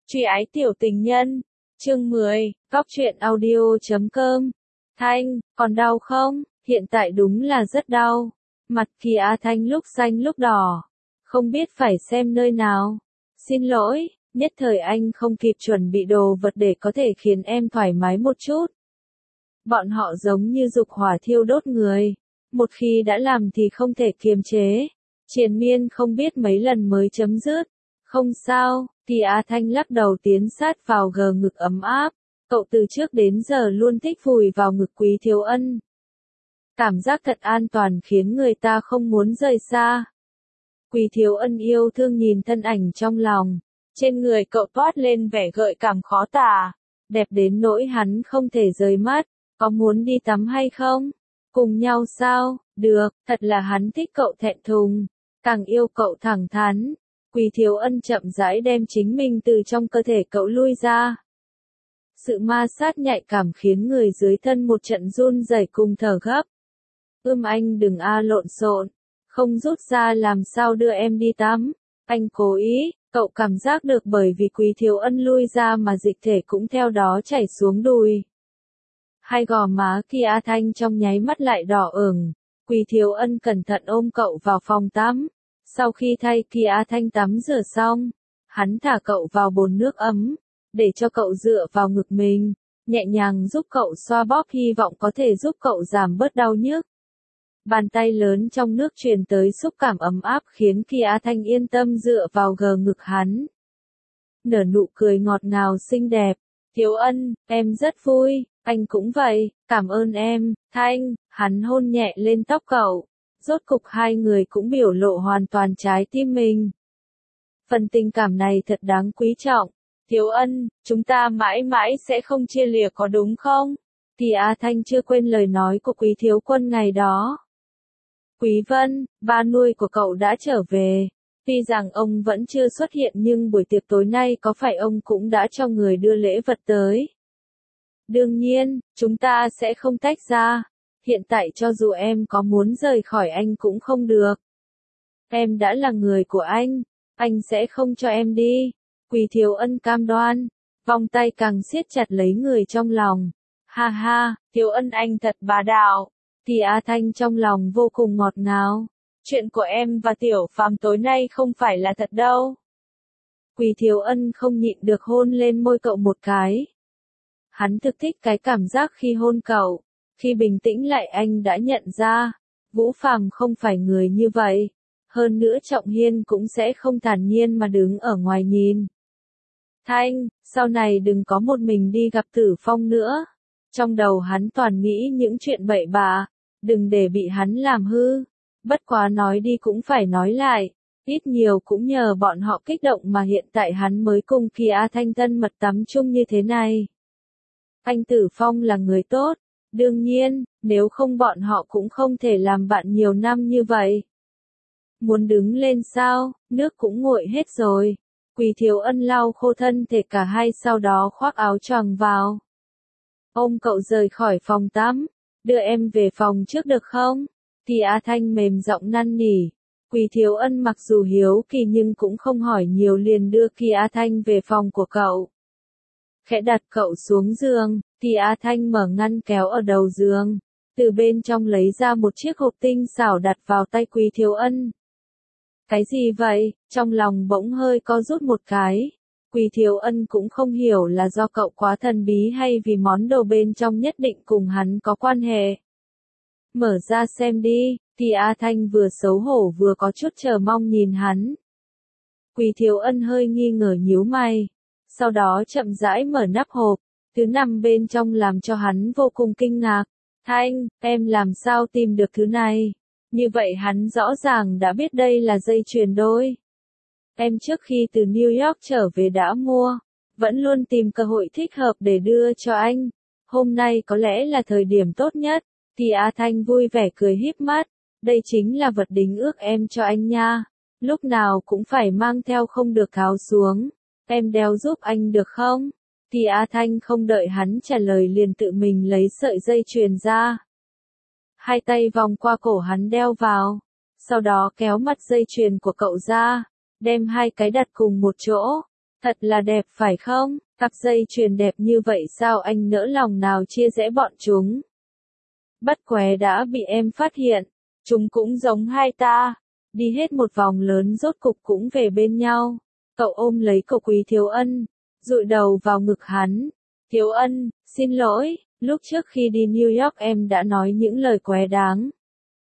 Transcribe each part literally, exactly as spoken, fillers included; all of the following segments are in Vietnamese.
Truy ái tiểu tình nhân, chương mười, góc truyện audio chấm com. Thanh, còn đau không? Hiện tại đúng là rất đau. Mặt Kỳ A Thanh lúc xanh lúc đỏ. Không biết phải xem nơi nào. Xin lỗi, nhất thời anh không kịp chuẩn bị đồ vật để có thể khiến em thoải mái một chút. Bọn họ giống như dục hỏa thiêu đốt người. Một khi đã làm thì không thể kiềm chế. Triền miên không biết mấy lần mới chấm dứt. Không sao, Kỳ A Thanh lắc đầu tiến sát vào gờ ngực ấm áp. Cậu từ trước đến giờ luôn thích vùi vào ngực Quý Thiếu Ân. Cảm giác thật an toàn khiến người ta không muốn rời xa. Quý Thiếu Ân yêu thương nhìn thân ảnh trong lòng. Trên người cậu toát lên vẻ gợi cảm khó tả. Đẹp đến nỗi hắn không thể rời mắt. Có muốn đi tắm hay không? Cùng nhau sao? Được, thật là hắn thích cậu thẹn thùng. Càng yêu cậu thẳng thắn. Quý Thiếu Ân chậm rãi đem chính mình từ trong cơ thể cậu lui ra. Sự ma sát nhạy cảm khiến người dưới thân một trận run rẩy cùng thở gấp. Ưm anh đừng a lộn xộn, không rút ra làm sao đưa em đi tắm. Anh cố ý, cậu cảm giác được bởi vì Quý Thiếu Ân lui ra mà dịch thể cũng theo đó chảy xuống đùi. Hai gò má Kỳ A Thanh trong nháy mắt lại đỏ ửng. Quý Thiếu Ân cẩn thận ôm cậu vào phòng tắm. Sau khi thay Kỳ A Thanh tắm rửa xong, hắn thả cậu vào bồn nước ấm, để cho cậu dựa vào ngực mình, nhẹ nhàng giúp cậu xoa bóp hy vọng có thể giúp cậu giảm bớt đau nhức. Bàn tay lớn trong nước truyền tới xúc cảm ấm áp khiến Kỳ A Thanh yên tâm dựa vào gờ ngực hắn. Nở nụ cười ngọt ngào xinh đẹp. Thiếu Ân, em rất vui, anh cũng vậy, cảm ơn em, Thanh, hắn hôn nhẹ lên tóc cậu. Rốt cục hai người cũng biểu lộ hoàn toàn trái tim mình. Phần tình cảm này thật đáng quý trọng. Thiếu Ân, chúng ta mãi mãi sẽ không chia lìa có đúng không? Kỳ A Thanh chưa quên lời nói của Quý Thiếu Quân ngày đó. Quý Vân, ba nuôi của cậu đã trở về. Tuy rằng ông vẫn chưa xuất hiện nhưng buổi tiệc tối nay có phải ông cũng đã cho người đưa lễ vật tới? Đương nhiên, chúng ta sẽ không tách ra. Hiện tại cho dù em có muốn rời khỏi anh cũng không được. Em đã là người của anh, anh sẽ không cho em đi. Quý Thiếu Ân cam đoan, vòng tay càng siết chặt lấy người trong lòng. Ha ha, Thiếu Ân anh thật bá đạo. Kỳ A Thanh trong lòng vô cùng ngọt ngào. Chuyện của em và Tiểu Phàm tối nay không phải là thật đâu. Quý Thiếu Ân không nhịn được hôn lên môi cậu một cái. Hắn thực thích cái cảm giác khi hôn cậu. Khi bình tĩnh lại anh đã nhận ra, Vũ Phàm không phải người như vậy. Hơn nữa Trọng Hiên cũng sẽ không thản nhiên mà đứng ở ngoài nhìn. Thanh, sau này đừng có một mình đi gặp Tử Phong nữa. Trong đầu hắn toàn nghĩ những chuyện bậy bạ, đừng để bị hắn làm hư. Bất quá nói đi cũng phải nói lại, ít nhiều cũng nhờ bọn họ kích động mà hiện tại hắn mới cùng Kỳ A Thanh thân mật tắm chung như thế này. Anh Tử Phong là người tốt. Đương nhiên, nếu không bọn họ cũng không thể làm bạn nhiều năm như vậy. Muốn đứng lên sao, nước cũng nguội hết rồi. Quý Thiếu Ân lau khô thân thể cả hai sau đó khoác áo choàng vào. Ôm cậu rời khỏi phòng tắm, đưa em về phòng trước được không? Kỳ A Thanh mềm giọng năn nỉ. Quý Thiếu Ân mặc dù hiếu kỳ nhưng cũng không hỏi nhiều liền đưa Kỳ A Thanh về phòng của cậu. Khẽ đặt cậu xuống giường, Kỳ A Thanh mở ngăn kéo ở đầu giường, từ bên trong lấy ra một chiếc hộp tinh xảo đặt vào tay Quý Thiếu Ân. Cái gì vậy? Trong lòng bỗng hơi co rút một cái. Quý Thiếu Ân cũng không hiểu là do cậu quá thần bí hay vì món đồ bên trong nhất định cùng hắn có quan hệ. Mở ra xem đi, Kỳ A Thanh vừa xấu hổ vừa có chút chờ mong nhìn hắn. Quý Thiếu Ân hơi nghi ngờ nhíu mày. Sau đó chậm rãi mở nắp hộp, thứ nằm bên trong làm cho hắn vô cùng kinh ngạc. Thanh, em làm sao tìm được thứ này? Như vậy hắn rõ ràng đã biết đây là dây chuyền đôi. Em trước khi từ New York trở về đã mua, vẫn luôn tìm cơ hội thích hợp để đưa cho anh. Hôm nay có lẽ là thời điểm tốt nhất. Kỳ A Thanh vui vẻ cười híp mắt. Đây chính là vật đính ước em cho anh nha. Lúc nào cũng phải mang theo không được tháo xuống. Em đeo giúp anh được không? Kỳ A Thanh không đợi hắn trả lời liền tự mình lấy sợi dây chuyền ra. Hai tay vòng qua cổ hắn đeo vào. Sau đó kéo mặt dây chuyền của cậu ra. Đem hai cái đặt cùng một chỗ. Thật là đẹp phải không? Cặp dây chuyền đẹp như vậy sao anh nỡ lòng nào chia rẽ bọn chúng? Bất quế đã bị em phát hiện, chúng cũng giống hai ta. Đi hết một vòng lớn rốt cục cũng về bên nhau. Cậu ôm lấy cậu Quý Thiếu Ân, dụi đầu vào ngực hắn. Thiếu Ân, xin lỗi, lúc trước khi đi New York em đã nói những lời quá đáng.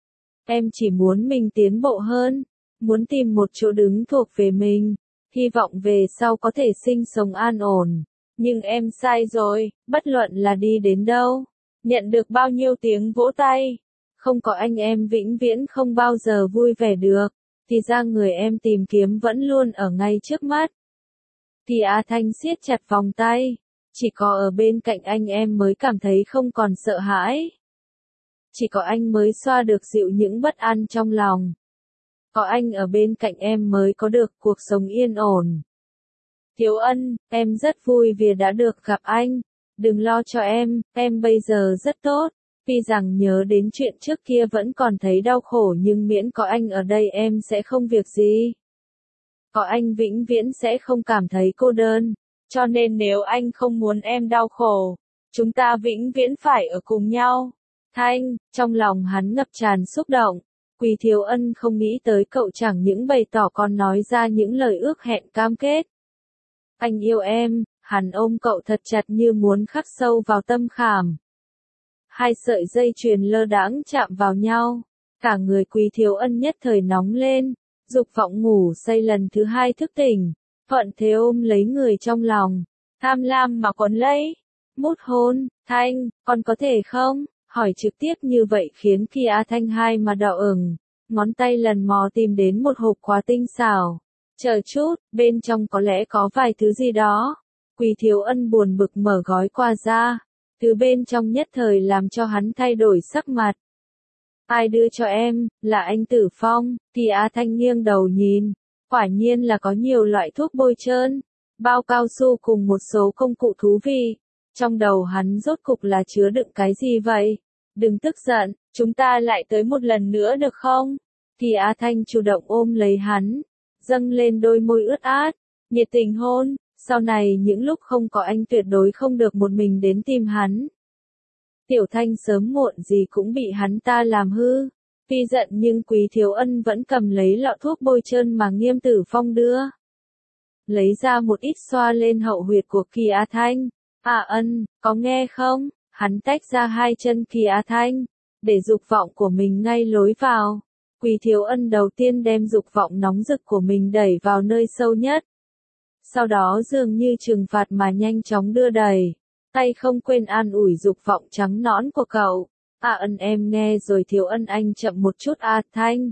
Em chỉ muốn mình tiến bộ hơn, muốn tìm một chỗ đứng thuộc về mình, hy vọng về sau có thể sinh sống an ổn. Nhưng em sai rồi, bất luận là đi đến đâu, nhận được bao nhiêu tiếng vỗ tay, không có anh em vĩnh viễn không bao giờ vui vẻ được, thì ra người em tìm kiếm vẫn luôn ở ngay trước mắt. Thì A Thanh siết chặt vòng tay, chỉ có ở bên cạnh anh em mới cảm thấy không còn sợ hãi. Chỉ có anh mới xoa được dịu những bất an trong lòng. Có anh ở bên cạnh em mới có được cuộc sống yên ổn. Thiếu Ân, em rất vui vì đã được gặp anh. Đừng lo cho em, em bây giờ rất tốt. Tuy rằng nhớ đến chuyện trước kia vẫn còn thấy đau khổ nhưng miễn có anh ở đây em sẽ không việc gì. Có anh vĩnh viễn sẽ không cảm thấy cô đơn. Cho nên nếu anh không muốn em đau khổ, chúng ta vĩnh viễn phải ở cùng nhau. Thanh, trong lòng hắn ngập tràn xúc động. Quý Thiếu Ân không nghĩ tới cậu chẳng những bày tỏ còn nói ra những lời ước hẹn cam kết. Anh yêu em, hắn ôm cậu thật chặt như muốn khắc sâu vào tâm khảm. Hai sợi dây chuyền lơ đãng chạm vào nhau, cả người Quý Thiếu Ân nhất thời nóng lên, dục vọng ngủ say lần thứ hai thức tỉnh, thuận thế ôm lấy người trong lòng, tham lam mà quấn lấy, mút hôn. Thanh, con có thể không? Hỏi trực tiếp như vậy khiến khi A Thanh hai mà đỏ ửng, ngón tay lần mò tìm đến một hộp quà tinh xảo. Chờ chút, bên trong có lẽ có vài thứ gì đó. Quý Thiếu Ân buồn bực mở gói quà ra, thứ bên trong nhất thời làm cho hắn thay đổi sắc mặt. Ai đưa cho em, là anh Tử Phong, thì A Thanh nghiêng đầu nhìn, quả nhiên là có nhiều loại thuốc bôi trơn, bao cao su cùng một số công cụ thú vị. Trong đầu hắn rốt cục là chứa đựng cái gì vậy? Đừng tức giận, chúng ta lại tới một lần nữa được không? Thì A Thanh chủ động ôm lấy hắn, dâng lên đôi môi ướt át, nhiệt tình hôn, sau này những lúc không có anh tuyệt đối không được một mình đến tìm hắn. Tiểu Thanh sớm muộn gì cũng bị hắn ta làm hư. Tuy giận nhưng Quý Thiếu Ân vẫn cầm lấy lọ thuốc bôi trơn mà Nghiêm Tử Phong đưa. Lấy ra một ít xoa lên hậu huyệt của Kỳ A Thanh. À Ân, có nghe không? Hắn tách ra hai chân Kỳ A Thanh, để dục vọng của mình ngay lối vào. Quý Thiếu Ân đầu tiên đem dục vọng nóng rực của mình đẩy vào nơi sâu nhất. Sau đó dường như trừng phạt mà nhanh chóng đưa đẩy. Tay không quên an ủi dục vọng trắng nõn của cậu. À Ân em nghe rồi Thiếu Ân anh chậm một chút A Thanh.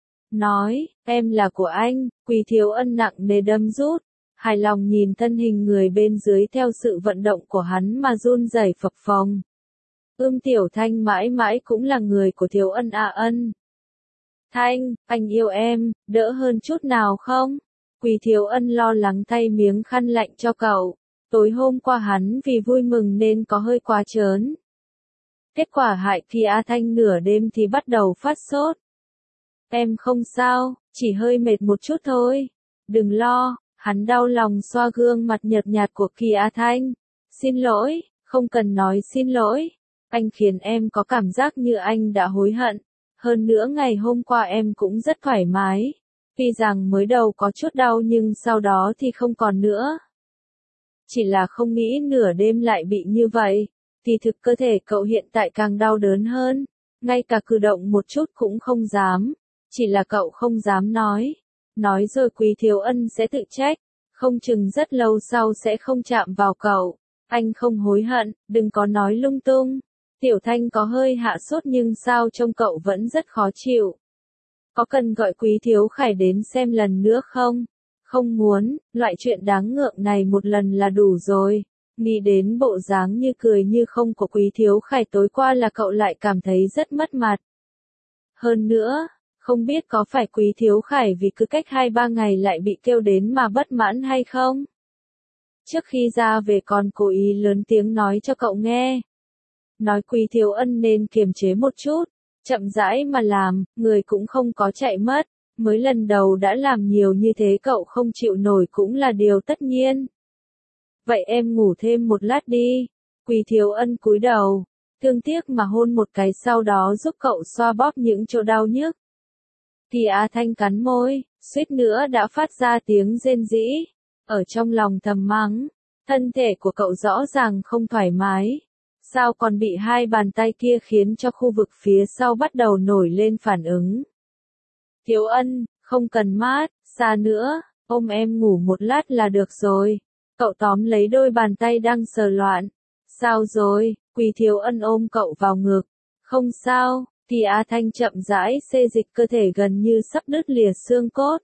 Nói, em là của anh. Quý Thiếu Ân nặng nề đâm rút. Hài lòng nhìn thân hình người bên dưới theo sự vận động của hắn mà run rẩy phập phồng. Ưm Tiểu Thanh mãi mãi cũng là người của Thiếu Ân A Ân. Thanh, anh yêu em, đỡ hơn chút nào không? Quý Thiếu Ân lo lắng thay miếng khăn lạnh cho cậu. Tối hôm qua hắn vì vui mừng nên có hơi quá trớn. Kết quả hại khi A Thanh nửa đêm thì bắt đầu phát sốt. Em không sao, chỉ hơi mệt một chút thôi. Đừng lo. Hắn đau lòng xoa gương mặt nhợt nhạt của Kỳ A Thanh. Xin lỗi, không cần nói xin lỗi. Anh khiến em có cảm giác như anh đã hối hận. Hơn nữa ngày hôm qua em cũng rất thoải mái. Tuy rằng mới đầu có chút đau nhưng sau đó thì không còn nữa. Chỉ là không nghĩ nửa đêm lại bị như vậy. Thì thực cơ thể cậu hiện tại càng đau đớn hơn. Ngay cả cử động một chút cũng không dám. Chỉ là cậu không dám nói. Nói rồi Quý Thiếu Ân sẽ tự trách, không chừng rất lâu sau sẽ không chạm vào cậu. Anh không hối hận, đừng có nói lung tung. Tiểu Thanh có hơi hạ sốt nhưng sao trông cậu vẫn rất khó chịu. Có cần gọi Quý Thiếu Khải đến xem lần nữa không? Không muốn, loại chuyện đáng ngượng này một lần là đủ rồi. Nghĩ đến bộ dáng như cười như không của Quý Thiếu Khải tối qua là cậu lại cảm thấy rất mất mặt. Hơn nữa, không biết có phải Quý Thiếu Khải vì cứ cách hai ba ngày lại bị kêu đến mà bất mãn hay không? Trước khi ra về còn cố ý lớn tiếng nói cho cậu nghe. Nói Quý Thiếu Ân nên kiềm chế một chút, chậm rãi mà làm, người cũng không có chạy mất. Mới lần đầu đã làm nhiều như thế cậu không chịu nổi cũng là điều tất nhiên. Vậy em ngủ thêm một lát đi. Quý Thiếu Ân cúi đầu, thương tiếc mà hôn một cái sau đó giúp cậu xoa bóp những chỗ đau nhức. Thì Á Thanh cắn môi, suýt nữa đã phát ra tiếng rên rỉ, ở trong lòng thầm mắng, thân thể của cậu rõ ràng không thoải mái. Sao còn bị hai bàn tay kia khiến cho khu vực phía sau bắt đầu nổi lên phản ứng. Thiếu Ân, không cần mát, xa nữa, ôm em ngủ một lát là được rồi. Cậu tóm lấy đôi bàn tay đang sờ loạn. Sao rồi? Quý Thiếu Ân ôm cậu vào ngực. Không sao, thì Á Thanh chậm rãi xê dịch cơ thể gần như sắp đứt lìa xương cốt.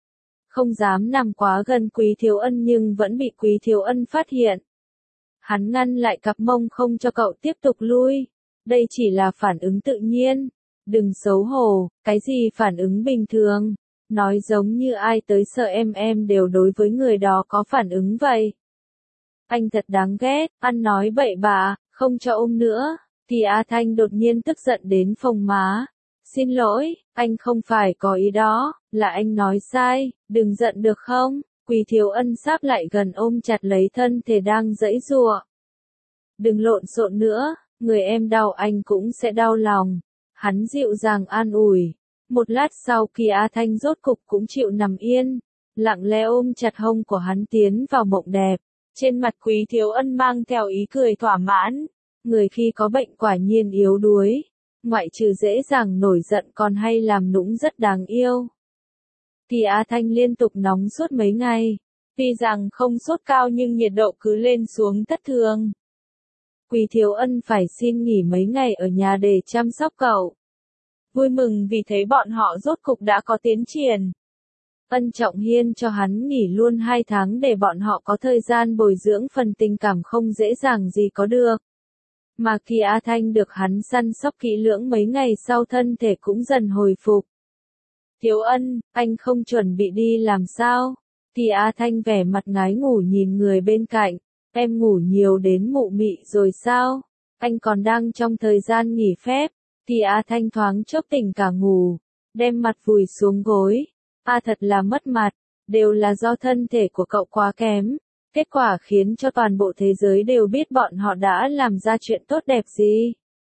Không dám nằm quá gần Quý Thiếu Ân nhưng vẫn bị Quý Thiếu Ân phát hiện. Hắn ngăn lại cặp mông không cho cậu tiếp tục lui. Đây chỉ là phản ứng tự nhiên. Đừng xấu hổ, cái gì phản ứng bình thường. Nói giống như ai tới sợ em em đều đối với người đó có phản ứng vậy. Anh thật đáng ghét, ăn nói bậy bạ, không cho ôm nữa. Thì Á Thanh đột nhiên tức giận đến phồng má. Xin lỗi, anh không phải có ý đó, là anh nói sai, đừng giận được không? Quý Thiếu Ân sáp lại gần ôm chặt lấy thân thể đang giãy giụa. Đừng lộn xộn nữa, người em đau anh cũng sẽ đau lòng. Hắn dịu dàng an ủi. Một lát sau khi Á Thanh rốt cục cũng chịu nằm yên, lặng lẽ ôm chặt hông của hắn tiến vào mộng đẹp. Trên mặt Quý Thiếu Ân mang theo ý cười thỏa mãn. Người khi có bệnh quả nhiên yếu đuối. Ngoại trừ dễ dàng nổi giận còn hay làm nũng rất đáng yêu. Thì Á Thanh liên tục nóng suốt mấy ngày. Tuy rằng không sốt cao nhưng nhiệt độ cứ lên xuống thất thường. Quý Thiếu Ân phải xin nghỉ mấy ngày ở nhà để chăm sóc cậu. Vui mừng vì thấy bọn họ rốt cục đã có tiến triển. Ân Trọng Hiên cho hắn nghỉ luôn hai tháng để bọn họ có thời gian bồi dưỡng phần tình cảm không dễ dàng gì có được. Mà khi Á Thanh được hắn săn sóc kỹ lưỡng mấy ngày sau thân thể cũng dần hồi phục. Thiếu Ân, anh không chuẩn bị đi làm sao? Thì Á Thanh vẻ mặt ngái ngủ nhìn người bên cạnh. Em ngủ nhiều đến mụ mị rồi sao? Anh còn đang trong thời gian nghỉ phép. Thì Á Thanh thoáng chốc tỉnh cả ngủ. Đem mặt vùi xuống gối. A thật là mất mặt. Đều là do thân thể của cậu quá kém. Kết quả khiến cho toàn bộ thế giới đều biết bọn họ đã làm ra chuyện tốt đẹp gì.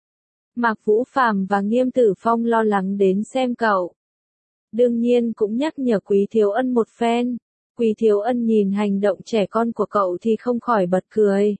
Mạc Vũ Phàm và Nghiêm Tử Phong lo lắng đến xem cậu. Đương nhiên cũng nhắc nhở Quý Thiếu Ân một phen. Quý Thiếu Ân nhìn hành động trẻ con của cậu thì không khỏi bật cười.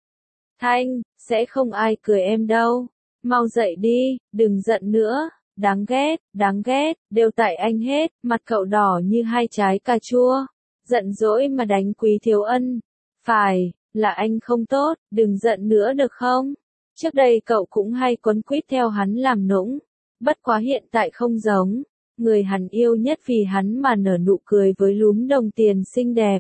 Thanh, sẽ không ai cười em đâu. Mau dậy đi, đừng giận nữa. Đáng ghét, đáng ghét, đều tại anh hết. Mặt cậu đỏ như hai trái cà chua. Giận dỗi mà đánh Quý Thiếu Ân. Phải, là anh không tốt, đừng giận nữa được không? Trước đây cậu cũng hay quấn quýt theo hắn làm nũng. Bất quá hiện tại không giống. Người hắn yêu nhất vì hắn mà nở nụ cười với lúm đồng tiền xinh đẹp.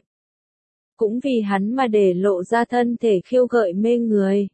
Cũng vì hắn mà để lộ ra thân thể khiêu gợi mê người.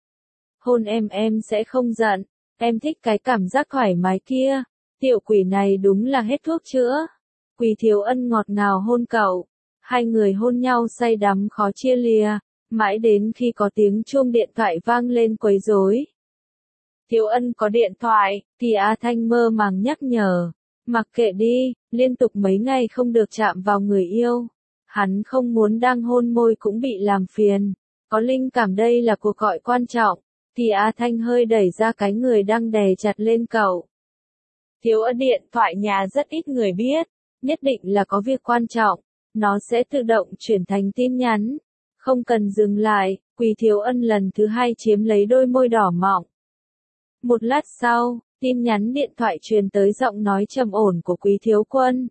Hôn em em sẽ không giận. Em thích cái cảm giác thoải mái kia. Tiểu quỷ này đúng là hết thuốc chữa. Quý Thiếu Ân ngọt ngào hôn cậu. Hai người hôn nhau say đắm khó chia lìa. Mãi đến khi có tiếng chuông điện thoại vang lên quấy rối. Thiếu Ân có điện thoại, thì Á Thanh mơ màng nhắc nhở. Mặc kệ đi, liên tục mấy ngày không được chạm vào người yêu. Hắn không muốn đang hôn môi cũng bị làm phiền. Có linh cảm đây là cuộc gọi quan trọng. Thì Á Thanh hơi đẩy ra cái người đang đè chặt lên cậu. Thiếu Ân điện thoại nhà rất ít người biết. Nhất định là có việc quan trọng. Nó sẽ tự động chuyển thành tin nhắn. Không cần dừng lại, Quý Thiếu Ân lần thứ hai chiếm lấy đôi môi đỏ mọng. Một lát sau, tin nhắn điện thoại truyền tới giọng nói trầm ổn của Quý Thiếu Quân.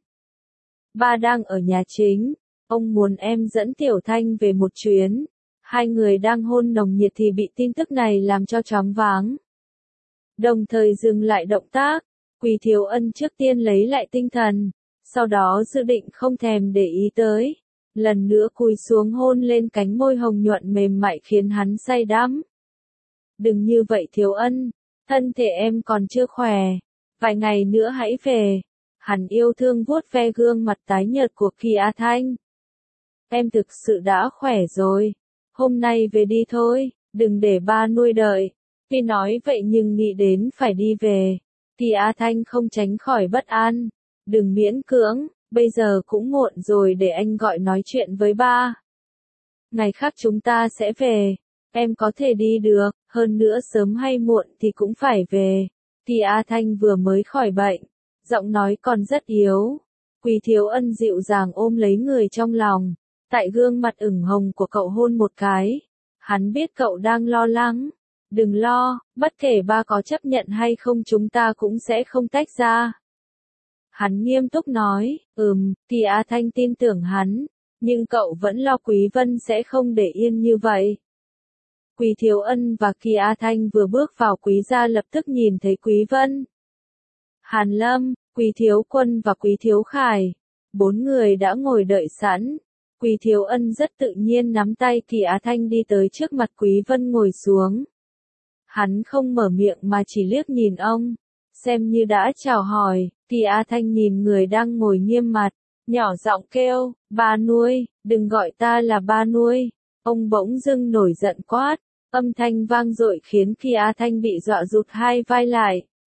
Ba đang ở nhà chính, ông muốn em dẫn Tiểu Thanh về một chuyến. Hai người đang hôn nồng nhiệt thì bị tin tức này làm cho choáng váng. Đồng thời dừng lại động tác, Quý Thiếu Ân trước tiên lấy lại tinh thần, sau đó dự định không thèm để ý tới. Lần nữa cúi xuống hôn lên cánh môi hồng nhuận mềm mại khiến hắn say đắm. Đừng như vậy Thiếu Ân, thân thể em còn chưa khỏe, vài ngày nữa hãy về. Hắn yêu thương vuốt ve gương mặt tái nhợt của Kỳ Á Thanh. Em thực sự đã khỏe rồi, hôm nay về đi thôi, đừng để ba nuôi đợi. Tuy nói vậy nhưng nghĩ đến phải đi về, Kỳ Á Thanh không tránh khỏi bất an. đừng miễn cưỡng, bây giờ cũng muộn rồi để anh gọi nói chuyện với ba. Ngày khác chúng ta sẽ về, em có thể đi được, hơn nữa sớm hay muộn thì cũng phải về. Thì A Thanh vừa mới khỏi bệnh, giọng nói còn rất yếu. Quý Thiếu Ân dịu dàng ôm lấy người trong lòng, tại gương mặt ửng hồng của cậu hôn một cái. Hắn biết cậu đang lo lắng. Đừng lo, bất kể ba có chấp nhận hay không chúng ta cũng sẽ không tách ra. Hắn nghiêm túc nói, ừm, thì A Thanh tin tưởng hắn, nhưng cậu vẫn lo Quý Vân sẽ không để yên như vậy. Quý Thiếu Ân và Kỳ A Thanh vừa bước vào Quý gia lập tức nhìn thấy Quý Vân, Hàn Lâm, Quý Thiếu Quân và Quý Thiếu Khải. Bốn người đã ngồi đợi sẵn. Quý Thiếu Ân rất tự nhiên nắm tay Kỳ Á Thanh đi tới trước mặt Quý Vân ngồi xuống. Hắn không mở miệng mà chỉ liếc nhìn ông, xem như đã chào hỏi. Kỳ Á Thanh nhìn người đang ngồi nghiêm mặt, nhỏ giọng kêu, ba nuôi, đừng gọi ta là ba nuôi. Ông bỗng dưng nổi giận quát, âm thanh vang dội khiến Kỳ Á Thanh bị dọa rụt hai vai lại.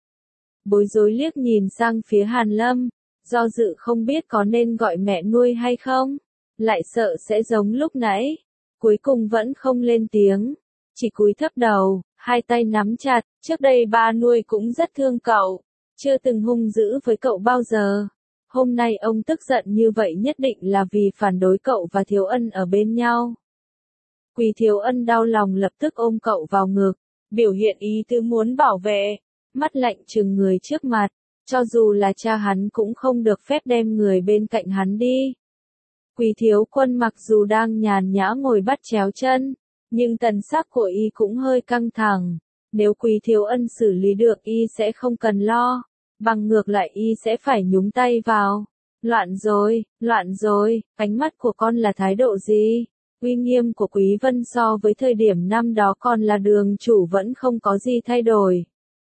Bối rối liếc nhìn sang phía Hàn Lâm, do dự không biết có nên gọi mẹ nuôi hay không, lại sợ sẽ giống lúc nãy. Cuối cùng vẫn không lên tiếng, chỉ cúi thấp đầu, hai tay nắm chặt. Trước đây ba nuôi cũng rất thương cậu, chưa từng hung dữ với cậu bao giờ. Hôm nay ông tức giận như vậy nhất định là vì phản đối cậu và Thiếu Ân ở bên nhau. Quý Thiếu Ân đau lòng lập tức ôm cậu vào ngực, biểu hiện ý tứ muốn bảo vệ, mắt lạnh trừng người trước mặt, cho dù là cha hắn cũng không được phép đem người bên cạnh hắn đi. Quý Thiếu Quân mặc dù đang nhàn nhã ngồi bắt chéo chân, nhưng tần sắc của y cũng hơi căng thẳng. Nếu Quý Thiếu Ân xử lý được y sẽ không cần lo, bằng ngược lại y sẽ phải nhúng tay vào. Loạn rồi, loạn rồi, ánh mắt của con là thái độ gì? Uy nghiêm của Quý Vân so với thời điểm năm đó còn là đường chủ vẫn không có gì thay đổi.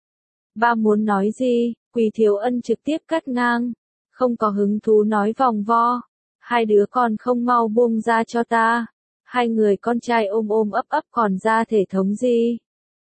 Ba muốn nói gì? Quý Thiếu Ân trực tiếp cắt ngang, không có hứng thú nói vòng vo. Hai đứa con không mau buông ra cho ta. Hai người con trai ôm ôm ấp ấp còn ra thể thống gì?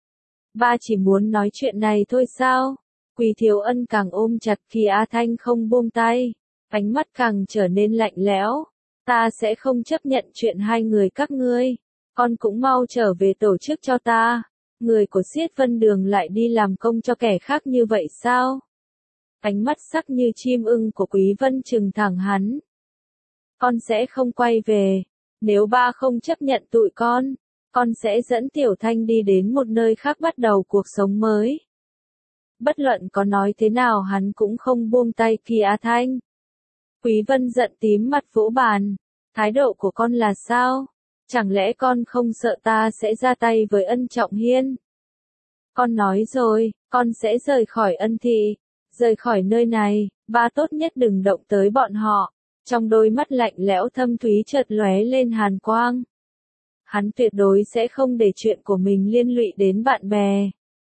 Ba chỉ muốn nói chuyện này thôi sao? Quý Thiếu Ân càng ôm chặt Kỳ Á Thanh không buông tay, ánh mắt càng trở nên lạnh lẽo. Ta sẽ không chấp nhận chuyện hai người các ngươi, con cũng mau trở về tổ chức cho ta. Người của Xiết Vân Đường lại đi làm công cho kẻ khác như vậy sao? Ánh mắt sắc như chim ưng của Quý Vân trừng thẳng hắn. Con sẽ không quay về, nếu ba không chấp nhận tụi con, con sẽ dẫn Tiểu Thanh đi đến một nơi khác bắt đầu cuộc sống mới. Bất luận có nói thế nào hắn cũng không buông tay Kỳ Á Thanh. Quý Vân giận tím mặt vỗ bàn, thái độ của con là sao? Chẳng lẽ con không sợ ta sẽ ra tay với Ân Trọng Hiên? Con nói rồi, con sẽ rời khỏi Ân thị, rời khỏi nơi này, ba tốt nhất đừng động tới bọn họ. Trong đôi mắt lạnh lẽo thâm thúy chợt lóe lên hàn quang. Hắn tuyệt đối sẽ không để chuyện của mình liên lụy đến bạn bè.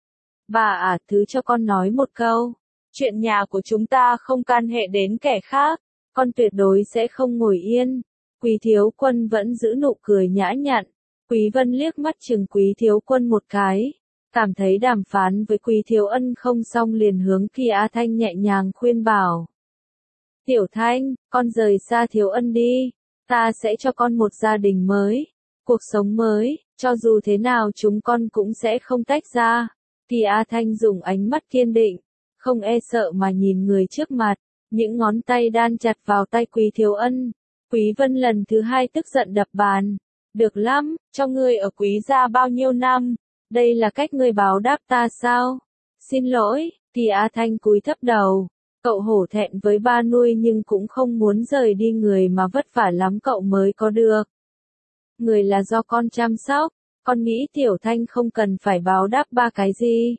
Bà à, thứ cho con nói một câu, chuyện nhà của chúng ta không can hệ đến kẻ khác, con tuyệt đối sẽ không ngồi yên. Quý Thiếu Quân vẫn giữ nụ cười nhã nhặn. Quý Vân liếc mắt chừng Quý Thiếu Quân một cái, cảm thấy đàm phán với Quý Thiếu Ân không xong liền hướng Kỳ Á Thanh nhẹ nhàng khuyên bảo. Tiểu Thanh, con rời xa Thiếu Ân đi, ta sẽ cho con một gia đình mới, cuộc sống mới, cho dù thế nào chúng con cũng sẽ không tách ra. Kỳ Á Thanh dùng ánh mắt kiên định, không e sợ mà nhìn người trước mặt, những ngón tay đan chặt vào tay Quý Thiếu Ân. Quý Vân lần thứ hai tức giận đập bàn. Được lắm, cho ngươi ở Quý gia bao nhiêu năm, đây là cách ngươi báo đáp ta sao? Xin lỗi, Kỳ Á Thanh cúi thấp đầu. Cậu hổ thẹn với ba nuôi nhưng cũng không muốn rời đi người mà vất vả lắm cậu mới có được. Người là do con chăm sóc, con nghĩ Tiểu Thanh không cần phải báo đáp ba cái gì.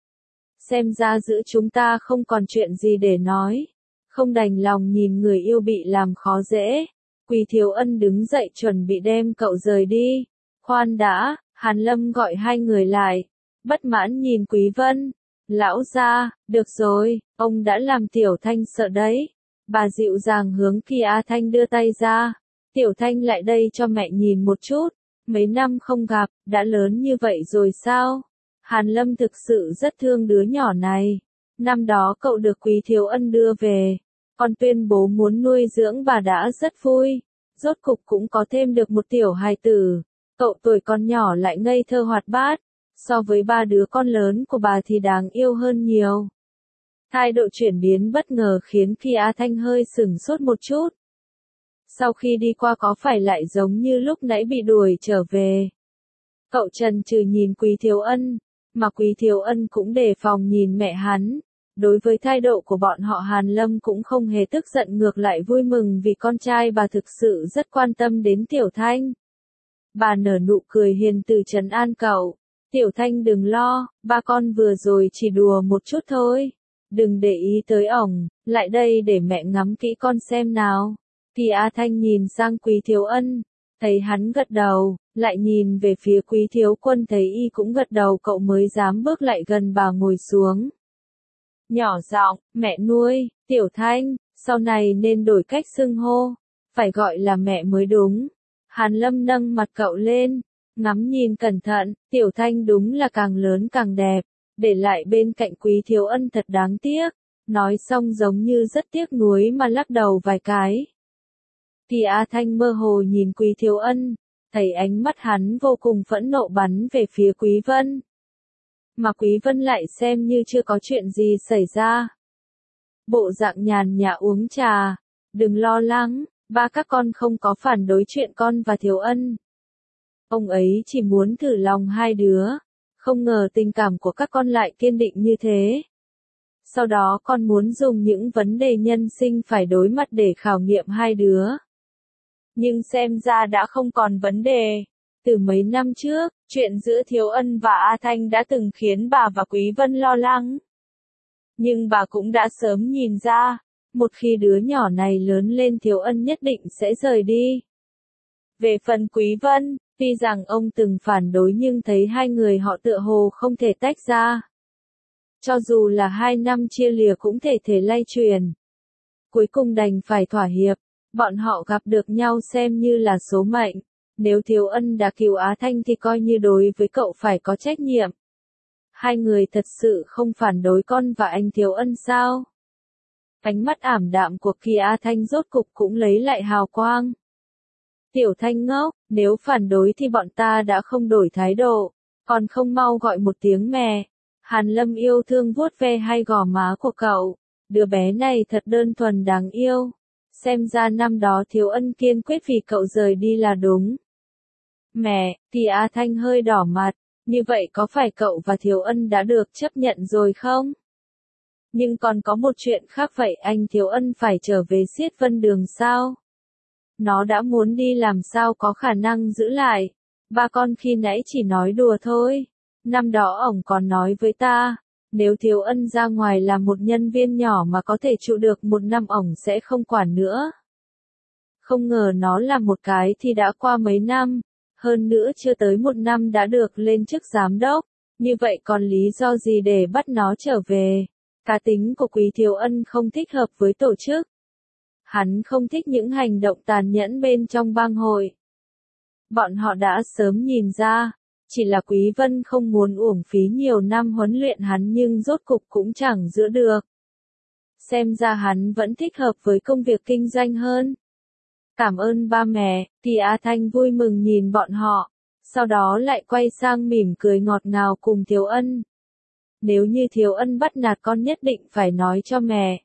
Xem ra giữa chúng ta không còn chuyện gì để nói. Không đành lòng nhìn người yêu bị làm khó dễ. Quý Thiếu Ân đứng dậy chuẩn bị đem cậu rời đi. Khoan đã, Hàn Lâm gọi hai người lại. Bất mãn nhìn Quý Vân. Lão gia, được rồi, ông đã làm Tiểu Thanh sợ đấy. Bà dịu dàng hướng Kỳ Á Thanh đưa tay ra. Tiểu Thanh lại đây cho mẹ nhìn một chút. Mấy năm không gặp, đã lớn như vậy rồi sao? Hàn Lâm thực sự rất thương đứa nhỏ này. Năm đó cậu được Quý Thiếu Ân đưa về. con tuyên bố muốn nuôi dưỡng bà đã rất vui, rốt cục cũng có thêm được một tiểu hài tử, cậu tuổi con nhỏ lại ngây thơ hoạt bát, so với ba đứa con lớn của bà thì đáng yêu hơn nhiều. Thái độ chuyển biến bất ngờ khiến Kỳ A Thanh hơi sửng sốt một chút. Sau khi đi qua có phải lại giống như lúc nãy bị đuổi trở về? Cậu chần chừ nhìn Quý Thiếu Ân, mà Quý Thiếu Ân cũng đề phòng nhìn mẹ hắn. Đối với thái độ của bọn họ Hàn Lâm cũng không hề tức giận, ngược lại vui mừng vì con trai bà thực sự rất quan tâm đến Tiểu Thanh. Bà nở nụ cười hiền từ trấn an cậu. Tiểu Thanh đừng lo, ba con vừa rồi chỉ đùa một chút thôi. Đừng để ý tới ổng, lại đây để mẹ ngắm kỹ con xem nào. Kỳ A Thanh nhìn sang Quý Thiếu Ân, thấy hắn gật đầu, lại nhìn về phía Quý Thiếu Quân thấy y cũng gật đầu, cậu mới dám bước lại gần bà ngồi xuống. Nhỏ giọng, mẹ nuôi, Tiểu Thanh, sau này nên đổi cách xưng hô, phải gọi là mẹ mới đúng. Hàn Lâm nâng mặt cậu lên, ngắm nhìn cẩn thận, Tiểu Thanh đúng là càng lớn càng đẹp, để lại bên cạnh Quý Thiếu Ân thật đáng tiếc, nói xong giống như rất tiếc nuối mà lắc đầu vài cái. Kỳ A Thanh mơ hồ nhìn Quý Thiếu Ân, thấy ánh mắt hắn vô cùng phẫn nộ bắn về phía Quý Vân. Mà Quý Vân lại xem như chưa có chuyện gì xảy ra. Bộ dạng nhàn nhã uống trà, đừng lo lắng, ba các con không có phản đối chuyện con và Thiếu Ân. Ông ấy chỉ muốn thử lòng hai đứa, không ngờ tình cảm của các con lại kiên định như thế. Sau đó con muốn dùng những vấn đề nhân sinh phải đối mặt để khảo nghiệm hai đứa. Nhưng xem ra đã không còn vấn đề. Từ mấy năm trước, chuyện giữa Thiếu Ân và A Thanh đã từng khiến bà và Quý Vân lo lắng. Nhưng bà cũng đã sớm nhìn ra, một khi đứa nhỏ này lớn lên Thiếu Ân nhất định sẽ rời đi. Về phần Quý Vân, tuy rằng ông từng phản đối nhưng thấy hai người họ tựa hồ không thể tách ra. Cho dù là hai năm chia lìa cũng thể thể lay truyền. Cuối cùng đành phải thỏa hiệp, bọn họ gặp được nhau xem như là số mệnh. Nếu Thiếu Ân đã cứu Á Thanh thì coi như đối với cậu phải có trách nhiệm. Hai người thật sự không phản đối con và anh Thiếu Ân sao? Ánh mắt ảm đạm của Kỳ A Thanh rốt cục cũng lấy lại hào quang. Tiểu Thanh ngốc, nếu phản đối thì bọn ta đã không đổi thái độ, còn không mau gọi một tiếng mẹ. Hàn Lâm yêu thương vuốt ve hai gò má của cậu, đứa bé này thật đơn thuần đáng yêu. Xem ra năm đó Thiếu Ân kiên quyết vì cậu rời đi là đúng. Mẹ, Kỳ A Thanh hơi đỏ mặt, như vậy có phải cậu và Thiếu Ân đã được chấp nhận rồi không? Nhưng còn có một chuyện khác, vậy anh Thiếu Ân phải trở về Xiết Vân Đường sao? Nó đã muốn đi làm sao có khả năng giữ lại. Ba con khi nãy chỉ nói đùa thôi. Năm đó ổng còn nói với ta, nếu Thiếu Ân ra ngoài là một nhân viên nhỏ mà có thể trụ được một năm ổng sẽ không quản nữa. Không ngờ nó là một cái thì đã qua mấy năm, hơn nữa chưa tới một năm đã được lên chức giám đốc, như vậy còn lý do gì để bắt nó trở về? Cá tính của Quý Thiếu Ân không thích hợp với tổ chức. Hắn không thích những hành động tàn nhẫn bên trong bang hội. Bọn họ đã sớm nhìn ra, chỉ là Quý Vân không muốn uổng phí nhiều năm huấn luyện hắn nhưng rốt cục cũng chẳng giữ được. Xem ra hắn vẫn thích hợp với công việc kinh doanh hơn. Cảm ơn ba mẹ, Kỳ A Thanh vui mừng nhìn bọn họ, sau đó lại quay sang mỉm cười ngọt ngào cùng Thiếu Ân. Nếu như Thiếu Ân bắt nạt con nhất định phải nói cho mẹ.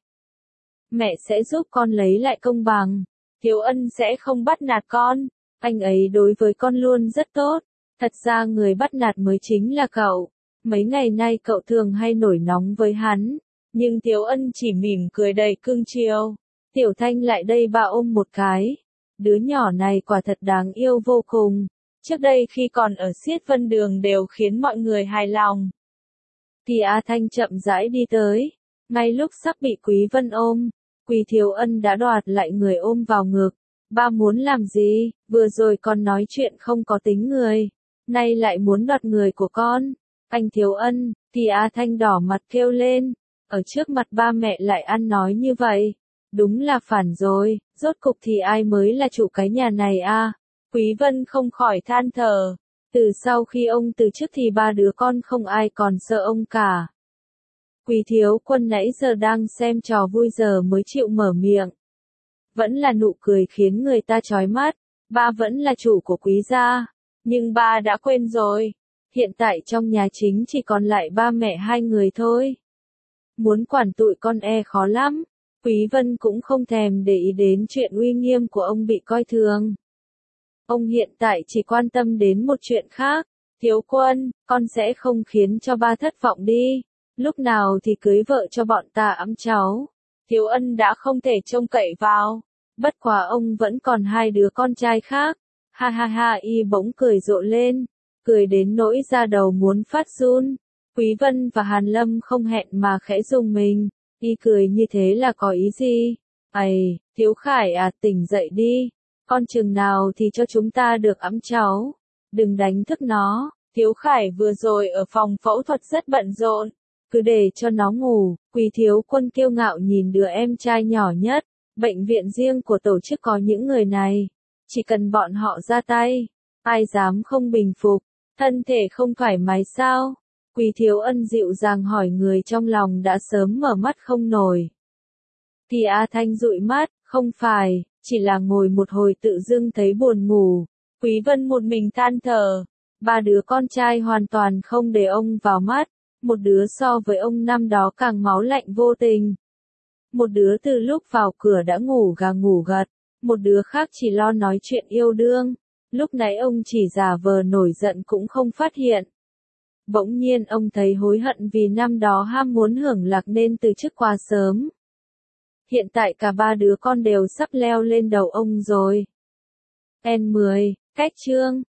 Mẹ sẽ giúp con lấy lại công bằng. Thiếu Ân sẽ không bắt nạt con, anh ấy đối với con luôn rất tốt. Thật ra người bắt nạt mới chính là cậu. Mấy ngày nay cậu thường hay nổi nóng với hắn, nhưng Thiếu Ân chỉ mỉm cười đầy cưng chiều. Tiểu Thanh lại đây bà ôm một cái. Đứa nhỏ này quả thật đáng yêu vô cùng. Trước đây khi còn ở Xiết Vân Đường đều khiến mọi người hài lòng. Kỳ A Thanh chậm rãi đi tới. Ngay lúc sắp bị Quý Vân ôm, Quý Thiếu Ân đã đoạt lại người ôm vào ngực. Ba muốn làm gì? Vừa rồi con nói chuyện không có tính người. Nay lại muốn đoạt người của con. Anh Thiếu Ân, Kỳ A Thanh đỏ mặt kêu lên. Ở trước mặt ba mẹ lại ăn nói như vậy. Đúng là phản rồi, rốt cục thì ai mới là chủ cái nhà này a? Quý Vân không khỏi than thở. Từ sau khi ông từ chức thì ba đứa con không ai còn sợ ông cả. Quý thiếu quân nãy giờ đang xem trò vui giờ mới chịu mở miệng. Vẫn là nụ cười khiến người ta chói mắt, ba vẫn là chủ của quý gia, nhưng ba đã quên rồi. Hiện tại trong nhà chính chỉ còn lại ba mẹ hai người thôi. Muốn quản tụi con e khó lắm. Quý Vân cũng không thèm để ý đến chuyện uy nghiêm của ông bị coi thường. Ông hiện tại chỉ quan tâm đến một chuyện khác. Thiếu quân, con sẽ không khiến cho ba thất vọng đi. Lúc nào thì cưới vợ cho bọn ta ẵm cháu. Thiếu Ân đã không thể trông cậy vào. Bất quá ông vẫn còn hai đứa con trai khác. Ha ha ha, y bỗng cười rộ lên. Cười đến nỗi da đầu muốn phát run. Quý Vân và Hàn Lâm không hẹn mà khẽ rùng mình. Y cười như thế là có ý gì? Ây, Thiếu Khải à, tỉnh dậy đi. Con chừng nào thì cho chúng ta được ẵm cháu. Đừng đánh thức nó. Thiếu Khải vừa rồi ở phòng phẫu thuật rất bận rộn. Cứ để cho nó ngủ. Quý thiếu quân kiêu ngạo nhìn đứa em trai nhỏ nhất. Bệnh viện riêng của tổ chức có những người này. Chỉ cần bọn họ ra tay, ai dám không bình phục. Thân thể không thoải mái sao? Quý Thiếu Ân dịu dàng hỏi người trong lòng đã sớm mở mắt không nổi. Thì A Thanh dụi mắt, không phải, chỉ là ngồi một hồi tự dưng thấy buồn ngủ. Quý Vân một mình than thở. Ba đứa con trai hoàn toàn không để ông vào mắt. Một đứa so với ông năm đó càng máu lạnh vô tình. Một đứa từ lúc vào cửa đã ngủ gà ngủ gật. Một đứa khác chỉ lo nói chuyện yêu đương. Lúc nãy ông chỉ giả vờ nổi giận cũng không phát hiện. Bỗng nhiên ông thấy hối hận vì năm đó ham muốn hưởng lạc nên từ chức quá sớm. Hiện tại cả ba đứa con đều sắp leo lên đầu ông rồi. en mười, cách chương.